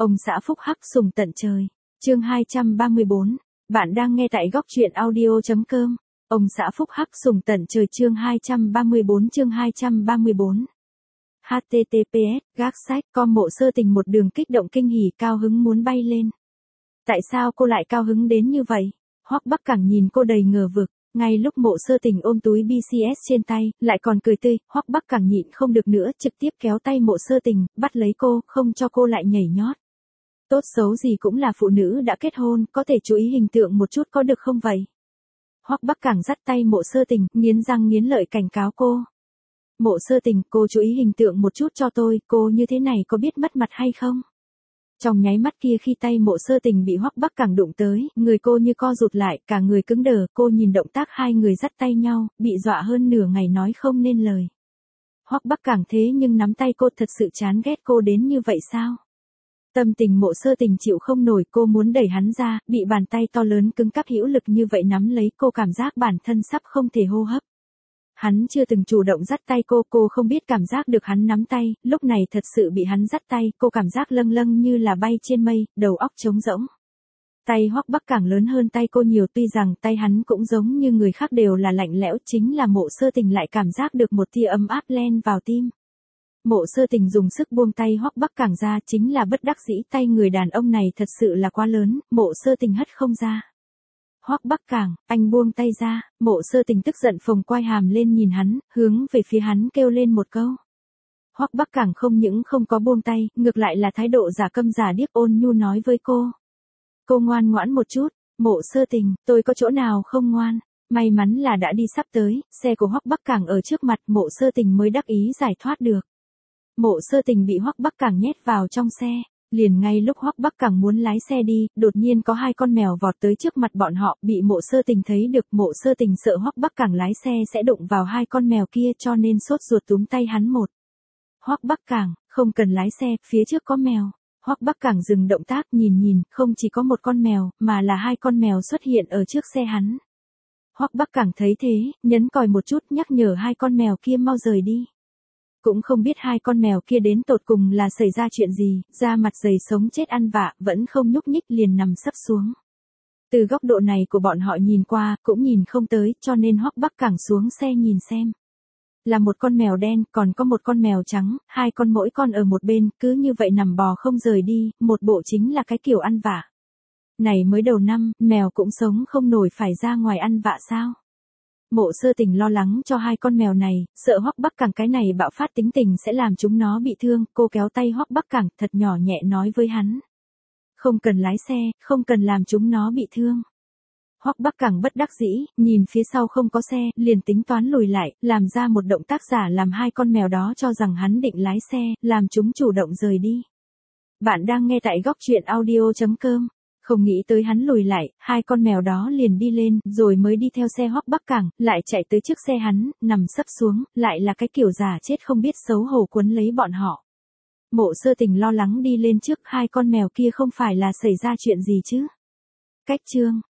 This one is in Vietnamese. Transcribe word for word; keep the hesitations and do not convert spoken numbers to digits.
Ông xã phúc hắc sùng tận trời. Chương hai trăm ba mươi bốn. Bạn đang nghe tại góc truyện audio.com. Ông xã phúc hắc sùng tận trời chương hai trăm ba mươi bốn chương hai trăm ba mươi bốn. H T T P S, gác sách, com Mộ Sơ Tình một đường kích động kinh hỉ cao hứng muốn bay lên. Tại sao cô lại cao hứng đến như vậy? Hoắc Bắc Cẳng nhìn cô đầy ngờ vực. Ngay lúc Mộ Sơ Tình ôm túi bê xê ét trên tay, lại còn cười tươi, Hoắc Bắc Cẳng nhịn không được nữa, trực tiếp kéo tay Mộ Sơ Tình, bắt lấy cô, không cho cô lại nhảy nhót. Tốt xấu gì cũng là phụ nữ đã kết hôn, có thể chú ý hình tượng một chút có được không vậy? Hoắc Bắc Cẳng dắt tay Mộ Sơ Tình, nghiến răng nghiến lợi cảnh cáo cô. Mộ Sơ Tình, cô chú ý hình tượng một chút cho tôi, cô như thế này có biết mất mặt hay không? Trong nháy mắt kia khi tay Mộ Sơ Tình bị Hoắc Bắc Cẳng đụng tới, người cô như co rụt lại, cả người cứng đờ, cô nhìn động tác hai người dắt tay nhau, bị dọa hơn nửa ngày nói không nên lời. Hoắc Bắc Cẳng thế nhưng nắm tay cô thật sự chán ghét cô đến như vậy sao? Tâm tình Mộ Sơ Tình chịu không nổi, cô muốn đẩy hắn ra, bị bàn tay to lớn cứng cáp hữu lực như vậy nắm lấy, cô cảm giác bản thân sắp không thể hô hấp. Hắn chưa từng chủ động dắt tay cô, cô không biết cảm giác được hắn nắm tay, lúc này thật sự bị hắn dắt tay, cô cảm giác lâng lâng như là bay trên mây, đầu óc trống rỗng. Tay Hoắc Bắc Cẳng lớn hơn tay cô nhiều, tuy rằng tay hắn cũng giống như người khác đều là lạnh lẽo, chính là Mộ Sơ Tình lại cảm giác được một tia ấm áp len vào tim. Mộ Sơ Tình dùng sức buông tay Hoắc Bắc Cẳng ra, chính là bất đắc dĩ, tay người đàn ông này thật sự là quá lớn, Mộ Sơ Tình hất không ra. Hoắc Bắc Cẳng, anh buông tay ra. Mộ Sơ Tình tức giận phồng quai hàm lên nhìn hắn, hướng về phía hắn kêu lên một câu. Hoắc Bắc Cẳng không những không có buông tay, ngược lại là thái độ giả câm giả điếc ôn nhu nói với cô. Cô ngoan ngoãn một chút. Mộ Sơ Tình, tôi có chỗ nào không ngoan? May mắn là đã đi sắp tới, xe của Hoắc Bắc Cẳng ở trước mặt, Mộ Sơ Tình mới đắc ý giải thoát được. Mộ Sơ Tình bị Hoắc Bắc Cẳng nhét vào trong xe. Liền ngay lúc Hoắc Bắc Cẳng muốn lái xe đi, đột nhiên có hai con mèo vọt tới trước mặt bọn họ, bị Mộ Sơ Tình thấy được. Mộ Sơ Tình sợ Hoắc Bắc Cẳng lái xe sẽ đụng vào hai con mèo kia cho nên sốt ruột túm tay hắn một. Hoắc Bắc Cẳng, không cần lái xe, phía trước có mèo. Hoắc Bắc Cẳng dừng động tác nhìn nhìn, không chỉ có một con mèo, mà là hai con mèo xuất hiện ở trước xe hắn. Hoắc Bắc Cẳng thấy thế, nhấn còi một chút nhắc nhở hai con mèo kia mau rời đi. Cũng không biết hai con mèo kia đến tột cùng là xảy ra chuyện gì, da mặt dày sống chết ăn vạ, vẫn không nhúc nhích liền nằm sấp xuống. Từ góc độ này của bọn họ nhìn qua, cũng nhìn không tới, cho nên Hoắc Bắc Cẳng xuống xe nhìn xem. Là một con mèo đen, còn có một con mèo trắng, hai con mỗi con ở một bên, cứ như vậy nằm bò không rời đi, một bộ chính là cái kiểu ăn vạ. Này mới đầu năm, mèo cũng sống không nổi phải ra ngoài ăn vạ sao? Mộ Sơ Tình lo lắng cho hai con mèo này, sợ Hoắc Bắc Cẳng cái này bạo phát tính tình sẽ làm chúng nó bị thương, cô kéo tay Hoắc Bắc Cẳng thật nhỏ nhẹ nói với hắn. Không cần lái xe, không cần làm chúng nó bị thương. Hoắc Bắc Cẳng bất đắc dĩ, nhìn phía sau không có xe, liền tính toán lùi lại, làm ra một động tác giả làm hai con mèo đó cho rằng hắn định lái xe, làm chúng chủ động rời đi. Bạn đang nghe tại góc truyện audio.com. Không nghĩ tới hắn lùi lại, hai con mèo đó liền đi lên, rồi mới đi theo xe Hoắc Bắc Cẳng, lại chạy tới trước xe hắn, nằm sấp xuống, lại là cái kiểu giả chết không biết xấu hổ quấn lấy bọn họ. Mộ Sơ Tình lo lắng đi lên trước, hai con mèo kia không phải là xảy ra chuyện gì chứ? Cách chương.